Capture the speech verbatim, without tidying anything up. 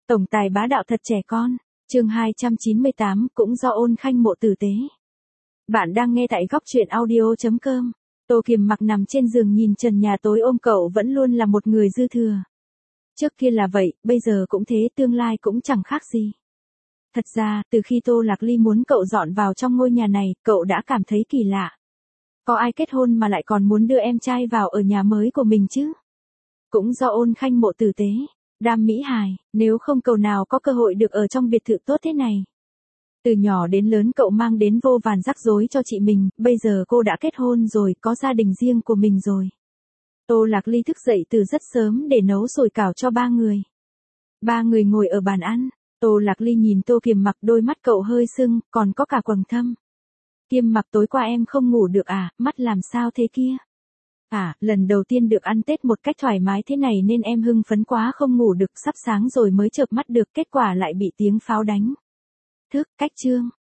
Tổng tài bá đạo thật trẻ con. Chương hai trăm chín mươi tám cũng do Ôn Khanh mộ tử tế. Bạn đang nghe tại góc truyện audio chấm com. Tô Kiềm Mặc nằm trên giường nhìn trần nhà tối ôm cậu vẫn luôn là một người dư thừa. Trước kia là vậy, bây giờ cũng thế, tương lai cũng chẳng khác gì. Thật ra, từ khi Tô Lạc Ly muốn cậu dọn vào trong ngôi nhà này, cậu đã cảm thấy kỳ lạ. Có ai kết hôn mà lại còn muốn đưa em trai vào ở nhà mới của mình chứ? Cũng do Ôn Khanh mộ tử tế. Đam mỹ hài, nếu không cậu nào có cơ hội được ở trong biệt thự tốt thế này. Từ nhỏ đến lớn cậu mang đến vô vàn rắc rối cho chị mình, bây giờ cô đã kết hôn rồi, có gia đình riêng của mình rồi. Tô Lạc Ly thức dậy từ rất sớm để nấu sủi cảo cho ba người. Ba người ngồi ở bàn ăn, Tô Lạc Ly nhìn Tô Kiềm Mặc, đôi mắt cậu hơi sưng, còn có cả quầng thâm. Kiềm Mặc, tối qua em không ngủ được à, mắt làm sao thế kia? À, lần đầu tiên được ăn Tết một cách thoải mái thế này nên em hưng phấn quá không ngủ được, sắp sáng rồi mới chợp mắt được, kết quả lại bị tiếng pháo đánh. Thức, cách chương,